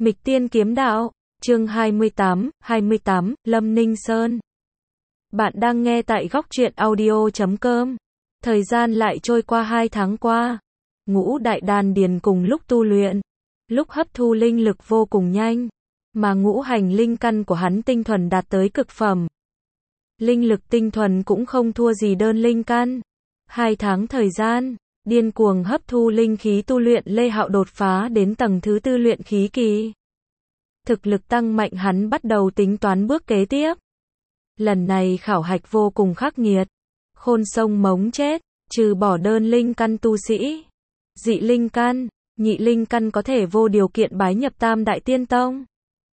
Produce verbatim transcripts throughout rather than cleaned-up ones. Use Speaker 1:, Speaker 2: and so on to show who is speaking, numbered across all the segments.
Speaker 1: Mịch Tiên Kiếm Đạo, chương hai mươi tám, hai mươi tám, Lâm Ninh Sơn. Bạn đang nghe tại góc truyện audio chấm com. Thời gian lại trôi qua hai tháng qua. Ngũ đại đan điền cùng lúc tu luyện, lúc hấp thu linh lực vô cùng nhanh, mà ngũ hành linh căn của hắn tinh thuần đạt tới cực phẩm. Linh lực tinh thuần cũng không thua gì đơn linh căn. Hai tháng thời gian, điên cuồng hấp thu linh khí tu luyện, Lê Hạo đột phá đến tầng thứ tư luyện khí kỳ. Thực lực tăng mạnh, hắn bắt đầu tính toán bước kế tiếp. Lần này khảo hạch vô cùng khắc nghiệt. Khôn sông mống chết, trừ bỏ đơn linh căn tu sĩ, dị linh căn, nhị linh căn có thể vô điều kiện bái nhập Tam Đại Tiên Tông.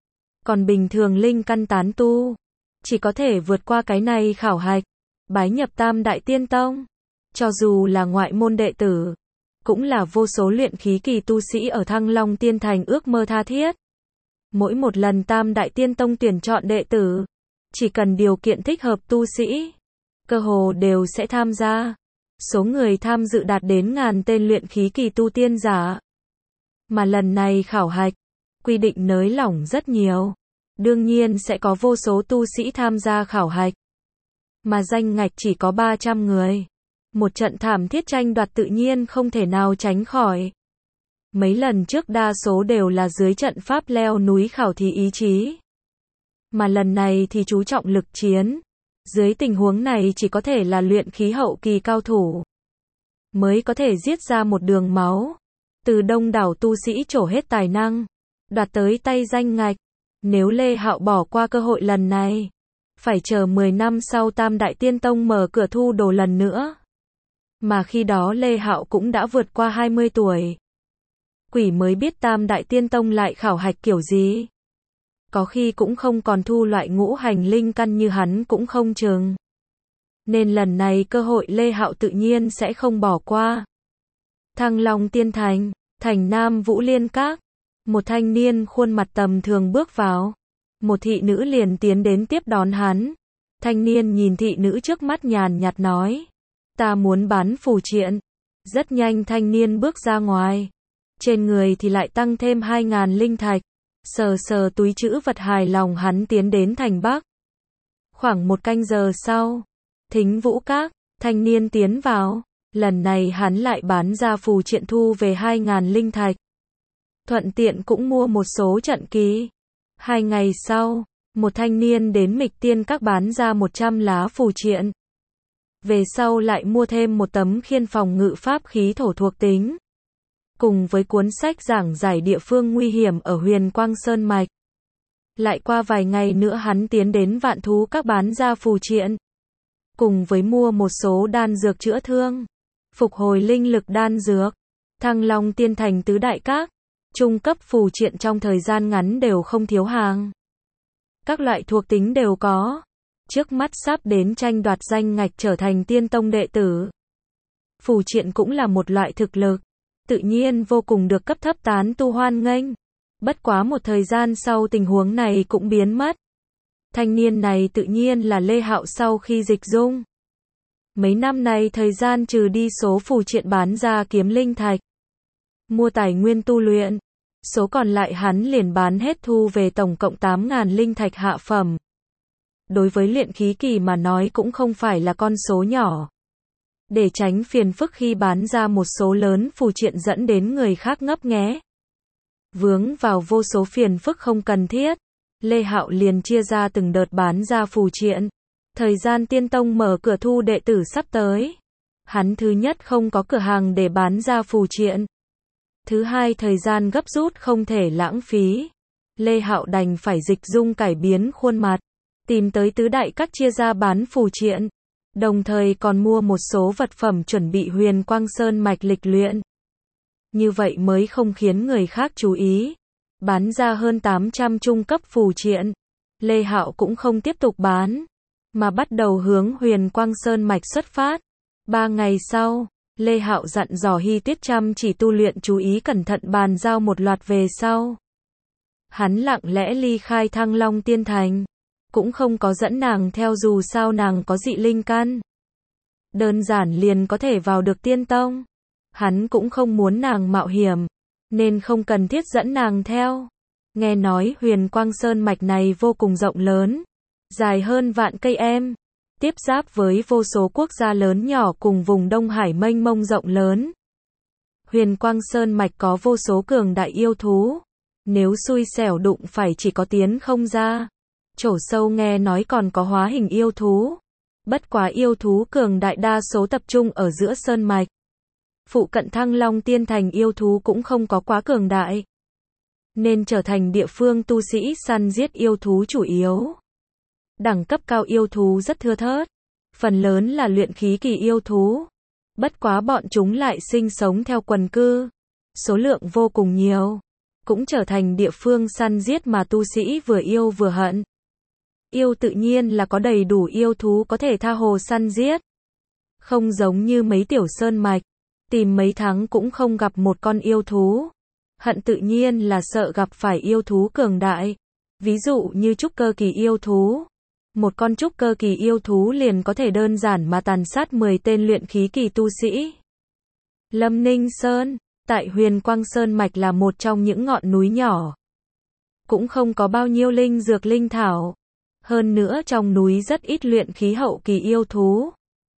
Speaker 1: Còn bình thường linh căn tán tu, chỉ có thể vượt qua cái này khảo hạch, bái nhập Tam Đại Tiên Tông. Cho dù là ngoại môn đệ tử, cũng là vô số luyện khí kỳ tu sĩ ở Thăng Long Tiên Thành ước mơ tha thiết. Mỗi một lần Tam Đại Tiên Tông tuyển chọn đệ tử, chỉ cần điều kiện thích hợp tu sĩ, cơ hồ đều sẽ tham gia. Số người tham dự đạt đến ngàn tên luyện khí kỳ tu tiên giả. Mà lần này khảo hạch, quy định nới lỏng rất nhiều. Đương nhiên sẽ có vô số tu sĩ tham gia khảo hạch. Mà danh ngạch chỉ có ba trăm người. Một trận thảm thiết tranh đoạt tự nhiên không thể nào tránh khỏi. Mấy lần trước đa số đều là dưới trận pháp leo núi khảo thí ý chí. Mà lần này thì chú trọng lực chiến. Dưới tình huống này chỉ có thể là luyện khí hậu kỳ cao thủ mới có thể giết ra một đường máu. Từ đông đảo tu sĩ trổ hết tài năng, đoạt tới tay danh ngạch. Nếu Lê Hạo bỏ qua cơ hội lần này, phải chờ mười năm sau Tam Đại Tiên Tông mở cửa thu đồ lần nữa. Mà khi đó Lê Hạo cũng đã vượt qua hai mươi tuổi. Quỷ mới biết Tam Đại Tiên Tông lại khảo hạch kiểu gì. Có khi cũng không còn thu loại ngũ hành linh căn như hắn cũng không chừng. Nên lần này cơ hội Lê Hạo tự nhiên sẽ không bỏ qua. Thăng Long Tiên Thành, thành Nam Vũ Liên Các. Một thanh niên khuôn mặt tầm thường bước vào. Một thị nữ liền tiến đến tiếp đón hắn. Thanh niên nhìn thị nữ trước mắt nhàn nhạt nói: ta muốn bán phù triện. Rất nhanh thanh niên bước ra ngoài. Trên người thì lại tăng thêm hai ngàn linh thạch. Sờ sờ túi trữ vật hài lòng hắn tiến đến thành Bắc. Khoảng một canh giờ sau, Thính Vũ Các, thanh niên tiến vào. Lần này hắn lại bán ra phù triện thu về hai ngàn linh thạch. Thuận tiện cũng mua một số trận kỳ. Hai ngày sau, một thanh niên đến Mịch Tiên Các bán ra một trăm lá phù triện. Về sau lại mua thêm một tấm khiên phòng ngự pháp khí thổ thuộc tính. Cùng với cuốn sách giảng giải địa phương nguy hiểm ở Huyền Quang Sơn Mạch. Lại qua vài ngày nữa hắn tiến đến Vạn Thú Các bán ra phù triện. Cùng với mua một số đan dược chữa thương, phục hồi linh lực đan dược. Thăng Long Tiên Thành tứ đại các, trung cấp phù triện trong thời gian ngắn đều không thiếu hàng. Các loại thuộc tính đều có. Trước mắt sắp đến tranh đoạt danh ngạch trở thành Tiên Tông đệ tử. Phù triện cũng là một loại thực lực, tự nhiên vô cùng được cấp thấp tán tu hoan nghênh. Bất quá một thời gian sau tình huống này cũng biến mất. Thanh niên này tự nhiên là Lê Hạo sau khi dịch dung. Mấy năm này thời gian trừ đi số phù triện bán ra kiếm linh thạch, mua tài nguyên tu luyện, số còn lại hắn liền bán hết thu về tổng cộng tám ngàn linh thạch hạ phẩm. Đối với luyện khí kỳ mà nói cũng không phải là con số nhỏ. Để tránh phiền phức khi bán ra một số lớn phù triện dẫn đến người khác ngấp nghé, vướng vào vô số phiền phức không cần thiết, Lê Hạo liền chia ra từng đợt bán ra phù triện. Thời gian Tiên Tông mở cửa thu đệ tử sắp tới, hắn thứ nhất không có cửa hàng để bán ra phù triện. Thứ hai thời gian gấp rút không thể lãng phí. Lê Hạo đành phải dịch dung cải biến khuôn mặt, tìm tới tứ đại các chia ra bán phù triện. Đồng thời còn mua một số vật phẩm chuẩn bị Huyền Quang Sơn Mạch lịch luyện. Như vậy mới không khiến người khác chú ý. Bán ra hơn tám trăm trung cấp phù triện. Lê Hạo cũng không tiếp tục bán, mà bắt đầu hướng Huyền Quang Sơn Mạch xuất phát. Ba ngày sau, Lê Hạo dặn dò Hy Tuyết chăm chỉ tu luyện, chú ý cẩn thận bàn giao một loạt về sau. Hắn lặng lẽ ly khai Thăng Long Tiên Thành. Cũng không có dẫn nàng theo, dù sao nàng có dị linh căn. Đơn giản liền có thể vào được Tiên Tông. Hắn cũng không muốn nàng mạo hiểm, nên không cần thiết dẫn nàng theo. Nghe nói Huyền Quang Sơn mạch này vô cùng rộng lớn, dài hơn vạn cây em, tiếp giáp với vô số quốc gia lớn nhỏ cùng vùng Đông Hải mênh mông rộng lớn. Huyền Quang Sơn mạch có vô số cường đại yêu thú, nếu xui xẻo đụng phải chỉ có tiến không ra. Chỗ sâu nghe nói còn có hóa hình yêu thú. Bất quá yêu thú cường đại đa số tập trung ở giữa sơn mạch. Phụ cận Thăng Long Tiên Thành yêu thú cũng không có quá cường đại, nên trở thành địa phương tu sĩ săn giết yêu thú chủ yếu. Đẳng cấp cao yêu thú rất thưa thớt, phần lớn là luyện khí kỳ yêu thú. Bất quá bọn chúng lại sinh sống theo quần cư, số lượng vô cùng nhiều, cũng trở thành địa phương săn giết mà tu sĩ vừa yêu vừa hận. Yêu tự nhiên là có đầy đủ yêu thú có thể tha hồ săn giết. Không giống như mấy tiểu sơn mạch, tìm mấy tháng cũng không gặp một con yêu thú. Hận tự nhiên là sợ gặp phải yêu thú cường đại. Ví dụ như trúc cơ kỳ yêu thú. Một con trúc cơ kỳ yêu thú liền có thể đơn giản mà tàn sát mười tên luyện khí kỳ tu sĩ. Lâm Ninh Sơn, tại Huyền Quang Sơn mạch là một trong những ngọn núi nhỏ. Cũng không có bao nhiêu linh dược linh thảo. Hơn nữa trong núi rất ít luyện khí hậu kỳ yêu thú,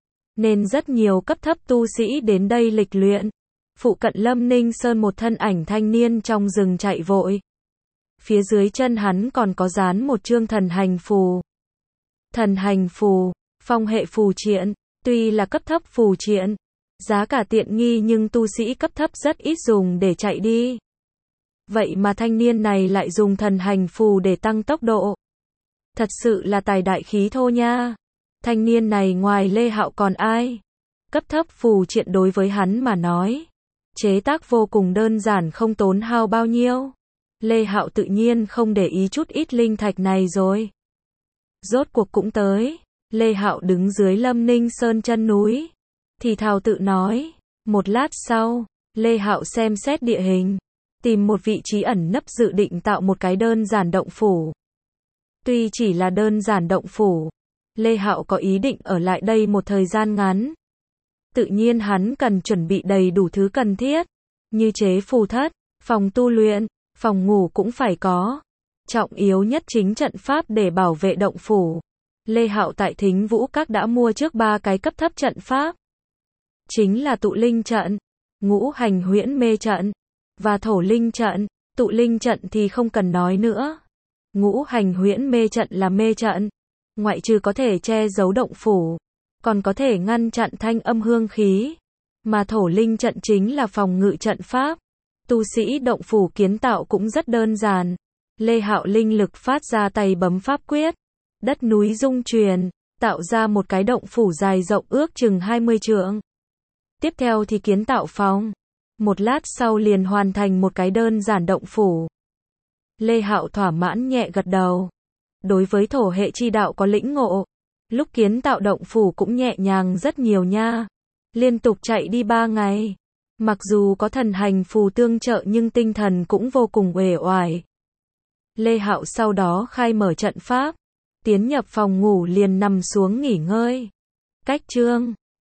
Speaker 1: nên rất nhiều cấp thấp tu sĩ đến đây lịch luyện. Phụ cận Lâm Ninh Sơn một thân ảnh thanh niên trong rừng chạy vội. Phía dưới chân hắn còn có dán một chương thần hành phù. Thần hành phù, phong hệ phù triện, tuy là cấp thấp phù triện, giá cả tiện nghi nhưng tu sĩ cấp thấp rất ít dùng để chạy đi. Vậy mà thanh niên này lại dùng thần hành phù để tăng tốc độ. Thật sự là tài đại khí thô nha. Thanh niên này ngoài Lê Hạo còn ai? Cấp thấp phù triện đối với hắn mà nói, chế tác vô cùng đơn giản không tốn hao bao nhiêu. Lê Hạo tự nhiên không để ý chút ít linh thạch này rồi. Rốt cuộc cũng tới. Lê Hạo đứng dưới Lâm Ninh Sơn chân núi, thì thào tự nói. Một lát sau, Lê Hạo xem xét địa hình, tìm một vị trí ẩn nấp dự định tạo một cái đơn giản động phủ. Tuy chỉ là đơn giản động phủ, Lê Hạo có ý định ở lại đây một thời gian ngắn. Tự nhiên hắn cần chuẩn bị đầy đủ thứ cần thiết, như chế phù thất, phòng tu luyện, phòng ngủ cũng phải có. Trọng yếu nhất chính trận pháp để bảo vệ động phủ. Lê Hạo tại Thính Vũ Các đã mua trước ba cái cấp thấp trận pháp. Chính là tụ linh trận, ngũ hành huyễn mê trận, và thổ linh trận. Tụ linh trận thì không cần nói nữa. Ngũ hành huyễn mê trận là mê trận, ngoại trừ có thể che giấu động phủ, còn có thể ngăn chặn thanh âm hương khí. Mà thổ linh trận chính là phòng ngự trận pháp. Tu sĩ động phủ kiến tạo cũng rất đơn giản. Lê Hạo linh lực phát ra tay bấm pháp quyết, đất núi rung truyền, tạo ra một cái động phủ dài rộng ước chừng hai mươi trượng. Tiếp theo thì kiến tạo phòng. Một lát sau liền hoàn thành một cái đơn giản động phủ. Lê Hạo thỏa mãn nhẹ gật đầu. Đối với thổ hệ chi đạo có lĩnh ngộ, lúc kiến tạo động phủ cũng nhẹ nhàng rất nhiều nha. Liên tục chạy đi ba ngày. Mặc dù có thần hành phù tương trợ nhưng tinh thần cũng vô cùng uể oải. Lê Hạo sau đó khai mở trận pháp, tiến nhập phòng ngủ liền nằm xuống nghỉ ngơi. Cách chương